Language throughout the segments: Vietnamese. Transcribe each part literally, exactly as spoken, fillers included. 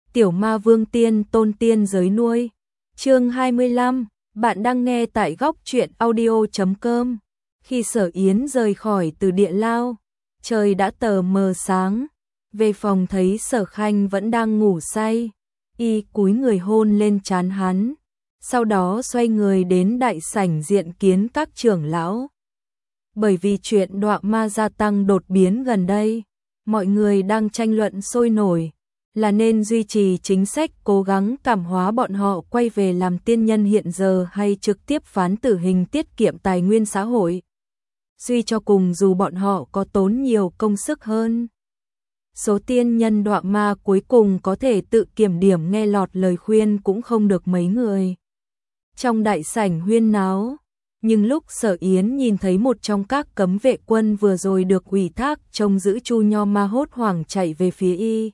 Tiểu ma vương tiên tôn tiên giới nuôi. Chương hai mươi lăm, bạn đang nghe tại góc truyện audio chấm com. Khi Sở Yến rời khỏi từ địa lao, trời đã tờ mờ sáng. Về phòng thấy Sở Khanh vẫn đang ngủ say, y cúi người hôn lên trán hắn, sau đó xoay người đến đại sảnh diện kiến các trưởng lão. Bởi vì chuyện đọa ma gia tăng đột biến gần đây, mọi người đang tranh luận sôi nổi, là nên duy trì chính sách cố gắng cảm hóa bọn họ quay về làm tiên nhân hiện giờ hay trực tiếp phán tử hình tiết kiệm tài nguyên xã hội. Suy cho cùng dù bọn họ có tốn nhiều công sức hơn, số tiên nhân đọa ma cuối cùng có thể tự kiểm điểm nghe lọt lời khuyên cũng không được mấy người. Trong đại sảnh huyên náo, nhưng lúc Sở Yến nhìn thấy một trong các cấm vệ quân vừa rồi được ủy thác trông giữ Chu Nho Ma hốt hoảng chạy về phía y,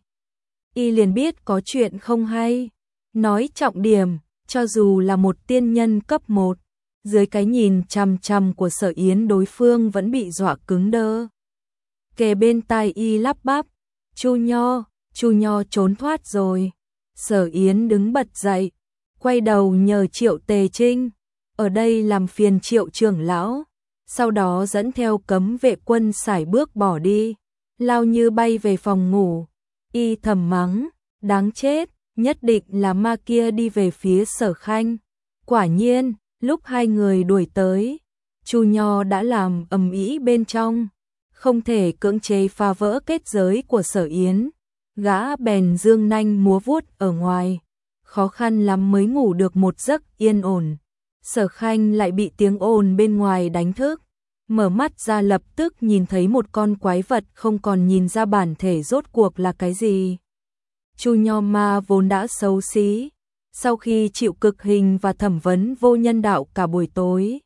y liền biết có chuyện không hay. Nói trọng điểm, cho dù là một tiên nhân cấp một, dưới cái nhìn chằm chằm của Sở Yến đối phương vẫn bị dọa cứng đơ. Kề bên tai y lắp bắp, Chu Nho, Chu Nho trốn thoát rồi. Sở Yến đứng bật dậy, quay đầu nhờ Triệu Tề Trinh, ở đây làm phiền Triệu trưởng lão, sau đó dẫn theo cấm vệ quân sải bước bỏ đi, lao như bay về phòng ngủ. Y thầm mắng, đáng chết, nhất định là ma kia đi về phía Sở Khanh. Quả nhiên, lúc hai người đuổi tới, Chu Nho đã làm ầm ĩ bên trong, không thể cưỡng chế phá vỡ kết giới của Sở Yến. Gã bèn dương nanh múa vuốt ở ngoài, khó khăn lắm mới ngủ được một giấc yên ổn. Sở Khanh lại bị tiếng ồn bên ngoài đánh thức, mở mắt ra lập tức nhìn thấy một con quái vật không còn nhìn ra bản thể rốt cuộc là cái gì. Chu Nho Ma vốn đã xấu xí, sau khi chịu cực hình và thẩm vấn vô nhân đạo cả buổi tối,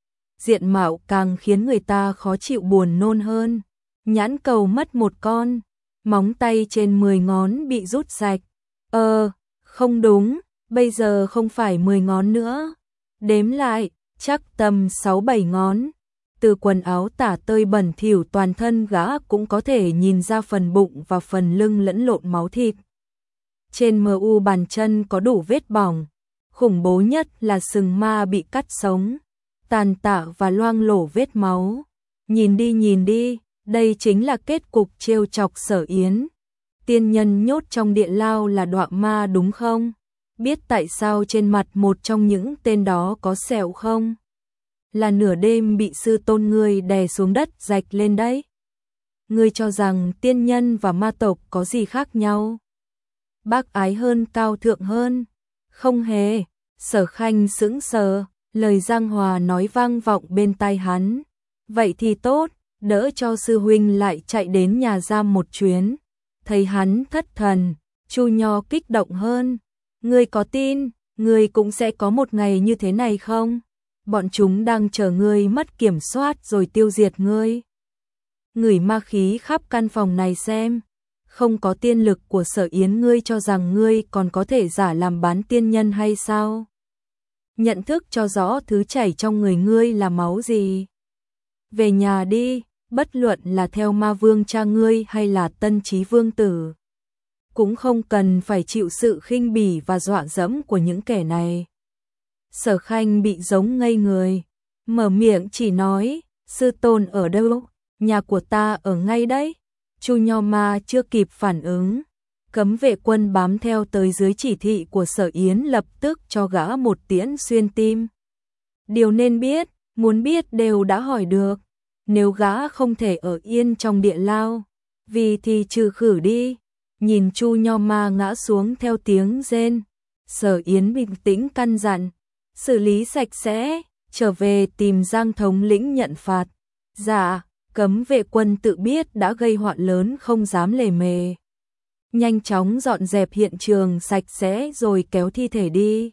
diện mạo càng khiến người ta khó chịu buồn nôn hơn. Nhãn cầu mất một con, móng tay trên mười ngón bị rút sạch. Ờ, không đúng, bây giờ không phải mười ngón nữa. Đếm lại, chắc tầm sáu bảy ngón. Từ quần áo tả tơi bẩn thỉu toàn thân gã cũng có thể nhìn ra phần bụng và phần lưng lẫn lộn máu thịt. Trên mờ u bàn chân có đủ vết bỏng, khủng bố nhất là sừng ma bị cắt sống, tàn tạ và loang lổ vết máu. Nhìn đi nhìn đi, đây chính là kết cục trêu chọc Sở Yến. Tiên nhân nhốt trong địa lao là đọa ma đúng không? Biết tại sao trên mặt một trong những tên đó có sẹo không? Là nửa đêm bị sư tôn ngươi đè xuống đất rạch lên đấy. Ngươi cho rằng tiên nhân và ma tộc có gì khác nhau? Bác ái hơn cao thượng hơn? Không hề. Sở Khanh sững sờ, lời Giang Hòa nói vang vọng bên tai hắn. Vậy thì tốt, đỡ cho sư huynh lại chạy đến nhà giam một chuyến. Thấy hắn thất thần, Chu Nho kích động hơn. Ngươi có tin, ngươi cũng sẽ có một ngày như thế này không? Bọn chúng đang chờ ngươi mất kiểm soát rồi tiêu diệt ngươi. Ngửi ma khí khắp căn phòng này xem. Không có tiên lực của Sở Yến ngươi cho rằng ngươi còn có thể giả làm bán tiên nhân hay sao? Nhận thức cho rõ thứ chảy trong người ngươi là máu gì. Về nhà đi, bất luận là theo ma vương cha ngươi hay là Tân Chí vương tử, cũng không cần phải chịu sự khinh bỉ và dọa dẫm của những kẻ này. Sở Khanh bị giống ngây người, mở miệng chỉ nói, sư tôn ở đâu? Nhà của ta ở ngay đấy. Chu Nho Ma chưa kịp phản ứng, cấm vệ quân bám theo tới dưới chỉ thị của Sở Yến lập tức cho gã một tiễn xuyên tim. Điều nên biết, muốn biết đều đã hỏi được. Nếu gã không thể ở yên trong địa lao, vì thì trừ khử đi. Nhìn Chu Nho Ma ngã xuống theo tiếng rên, Sở Yến bình tĩnh căn dặn, xử lý sạch sẽ, trở về tìm Giang thống lĩnh nhận phạt. Dạ, cấm vệ quân tự biết đã gây họa lớn không dám lề mề. Nhanh chóng dọn dẹp hiện trường sạch sẽ rồi kéo thi thể đi.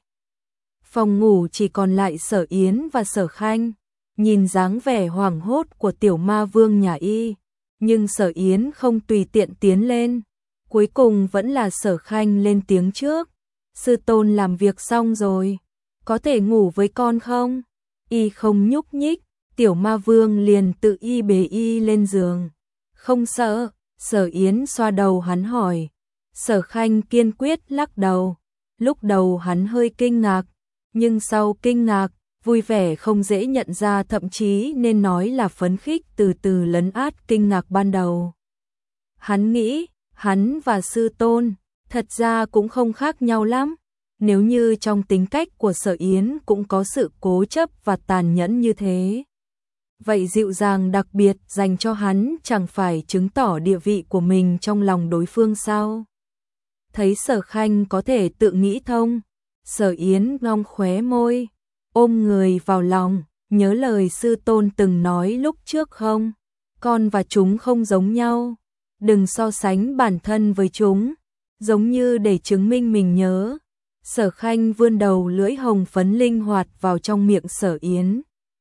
Phòng ngủ chỉ còn lại Sở Yến và Sở Khanh, nhìn dáng vẻ hoảng hốt của tiểu ma vương nhà y, nhưng Sở Yến không tùy tiện tiến lên. Cuối cùng vẫn là Sở Khanh lên tiếng trước. Sư tôn làm việc xong rồi, có thể ngủ với con không? Y không nhúc nhích, tiểu ma vương liền tự y bế y lên giường. Không sợ, Sở Yến xoa đầu hắn hỏi. Sở Khanh kiên quyết lắc đầu. Lúc đầu hắn hơi kinh ngạc, nhưng sau kinh ngạc, vui vẻ không dễ nhận ra, thậm chí nên nói là phấn khích từ từ lấn át kinh ngạc ban đầu. Hắn nghĩ, hắn và sư tôn, thật ra cũng không khác nhau lắm. Nếu như trong tính cách của Sở Yến cũng có sự cố chấp và tàn nhẫn như thế, vậy dịu dàng đặc biệt dành cho hắn chẳng phải chứng tỏ địa vị của mình trong lòng đối phương sao? Thấy Sở Khanh có thể tự nghĩ thông, Sở Yến ngong khóe môi, ôm người vào lòng, nhớ lời sư tôn từng nói lúc trước không? Con và chúng không giống nhau, đừng so sánh bản thân với chúng, giống như để chứng minh mình nhớ. Sở Khanh vươn đầu lưỡi hồng phấn linh hoạt vào trong miệng Sở Yến,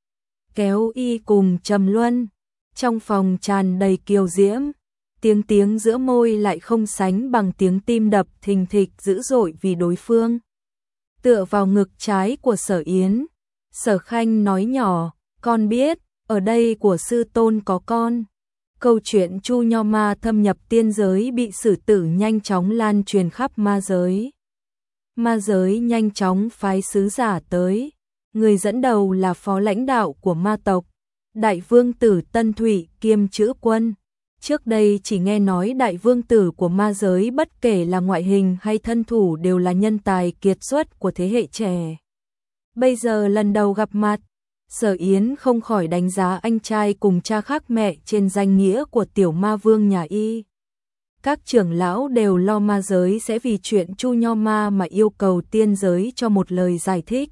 kéo y cùng trầm luân, trong phòng tràn đầy kiều diễm, tiếng tiếng giữa môi lại không sánh bằng tiếng tim đập thình thịch dữ dội vì đối phương. Tựa vào ngực trái của Sở Yến, Sở Khanh nói nhỏ, con biết, ở đây của sư tôn có con. Câu chuyện Chu Nho Ma thâm nhập tiên giới bị xử tử nhanh chóng lan truyền khắp ma giới. Ma giới nhanh chóng phái sứ giả tới, người dẫn đầu là phó lãnh đạo của ma tộc, Đại Vương tử Tân Thụy kiêm Chữ Quân. Trước đây chỉ nghe nói Đại Vương tử của ma giới bất kể là ngoại hình hay thân thủ đều là nhân tài kiệt xuất của thế hệ trẻ. Bây giờ lần đầu gặp mặt, Sở Yến không khỏi đánh giá anh trai cùng cha khác mẹ trên danh nghĩa của tiểu ma vương nhà y. Các trưởng lão đều lo ma giới sẽ vì chuyện Chu Nho Ma mà yêu cầu tiên giới cho một lời giải thích.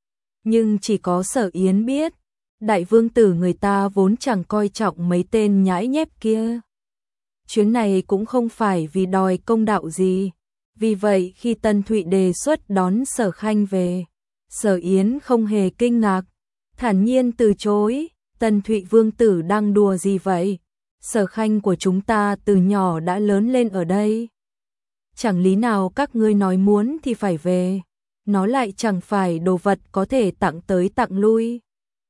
Nhưng chỉ có Sở Yến biết, Đại Vương tử người ta vốn chẳng coi trọng mấy tên nhãi nhép kia. Chuyến này cũng không phải vì đòi công đạo gì. Vì vậy khi Tân Thụy đề xuất đón Sở Khanh về, Sở Yến không hề kinh ngạc, thản nhiên từ chối. Tân Thụy Vương tử đang đùa gì vậy? Sở Khanh của chúng ta từ nhỏ đã lớn lên ở đây. Chẳng lý nào các ngươi nói muốn thì phải về, nó lại chẳng phải đồ vật có thể tặng tới tặng lui.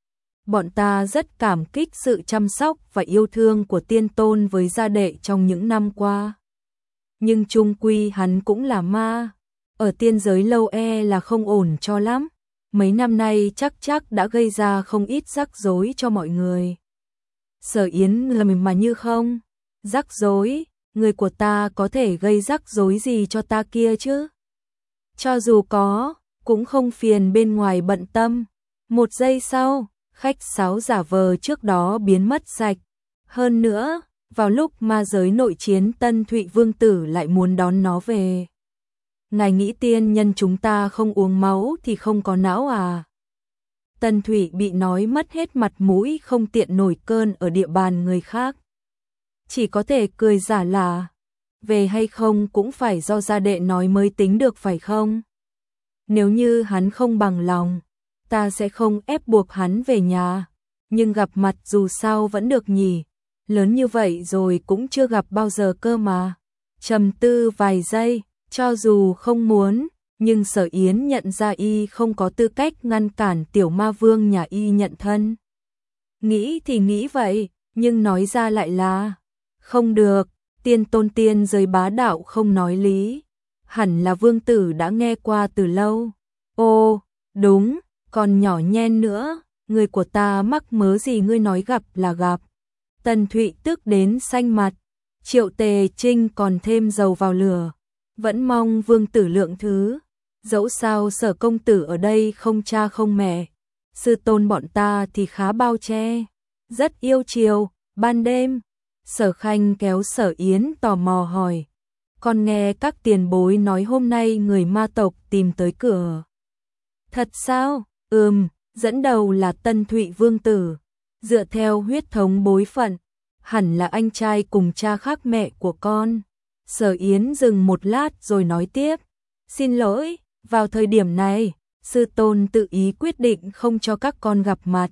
Bọn ta rất cảm kích sự chăm sóc và yêu thương của tiên tôn với gia đệ trong những năm qua. Nhưng chung quy hắn cũng là ma, ở tiên giới lâu e là không ổn cho lắm. Mấy năm nay chắc chắc đã gây ra không ít rắc rối cho mọi người. Sở Yến lầm mà như không. Rắc rối, người của ta có thể gây rắc rối gì cho ta kia chứ? Cho dù có, cũng không phiền bên ngoài bận tâm. Một giây sau, khách sáo giả vờ trước đó biến mất sạch. Hơn nữa, vào lúc ma giới nội chiến Tân Thụy Vương tử lại muốn đón nó về. Ngài nghĩ tiên nhân chúng ta không uống máu thì không có não à? Tân Thụy bị nói mất hết mặt mũi, không tiện nổi cơn ở địa bàn người khác. Chỉ có thể cười giả là, về hay không cũng phải do gia đệ nói mới tính được phải không? Nếu như hắn không bằng lòng, ta sẽ không ép buộc hắn về nhà. Nhưng gặp mặt dù sao vẫn được nhỉ, lớn như vậy rồi cũng chưa gặp bao giờ cơ mà. Trầm tư vài giây, cho dù không muốn, nhưng Sở Yến nhận ra y không có tư cách ngăn cản tiểu ma vương nhà y nhận thân. Nghĩ thì nghĩ vậy, nhưng nói ra lại là, không được, tiên tôn tiên giới bá đạo không nói lý. Hẳn là vương tử đã nghe qua từ lâu. Ô, đúng, còn nhỏ nhen nữa, người của ta mắc mớ gì ngươi nói gặp là gặp. Tần Thụy tức đến xanh mặt, Triệu Tề Trinh còn thêm dầu vào lửa. Vẫn mong vương tử lượng thứ, dẫu sao Sở công tử ở đây không cha không mẹ, sư tôn bọn ta thì khá bao che, rất yêu chiều. Ban đêm, Sở Khanh kéo Sở Yến tò mò hỏi, con nghe các tiền bối nói hôm nay người ma tộc tìm tới cửa. Thật sao? Ừm, dẫn đầu là Tân Thụy Vương tử, dựa theo huyết thống bối phận, hẳn là anh trai cùng cha khác mẹ của con. Sở Yến dừng một lát rồi nói tiếp, xin lỗi, vào thời điểm này, sư tôn tự ý quyết định không cho các con gặp mặt.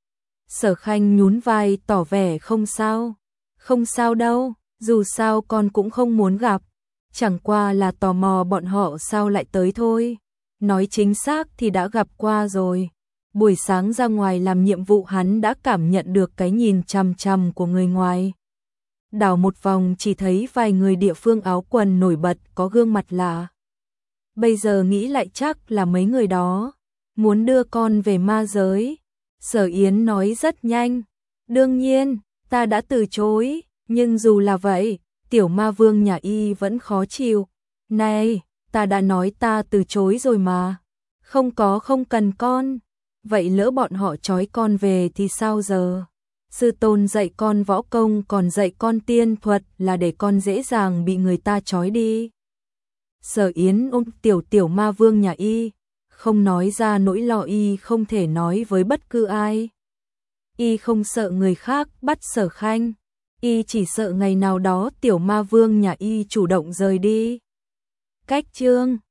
Sở Khanh nhún vai tỏ vẻ không sao, không sao đâu, dù sao con cũng không muốn gặp, chẳng qua là tò mò bọn họ sao lại tới thôi. Nói chính xác thì đã gặp qua rồi. Buổi sáng ra ngoài làm nhiệm vụ hắn đã cảm nhận được cái nhìn chằm chằm của người ngoài. đảo một vòng chỉ thấy vài người địa phương áo quần nổi bật có gương mặt lạ. Bây giờ nghĩ lại chắc là mấy người đó muốn đưa con về ma giới. Sở Yến nói rất nhanh. Đương nhiên, ta đã từ chối, nhưng dù là vậy, tiểu ma vương nhà y vẫn khó chịu. Này, ta đã nói ta từ chối rồi mà. Không có không cần con. Vậy lỡ bọn họ trói con về thì sao giờ? Sư tôn dạy con võ công còn dạy con tiên thuật là để con dễ dàng bị người ta trói đi. Sở Yến ôm tiểu tiểu ma vương nhà y, không nói ra nỗi lo y không thể nói với bất cứ ai. Y không sợ người khác bắt Sở Khanh, y chỉ sợ ngày nào đó tiểu ma vương nhà y chủ động rời đi. Cách chương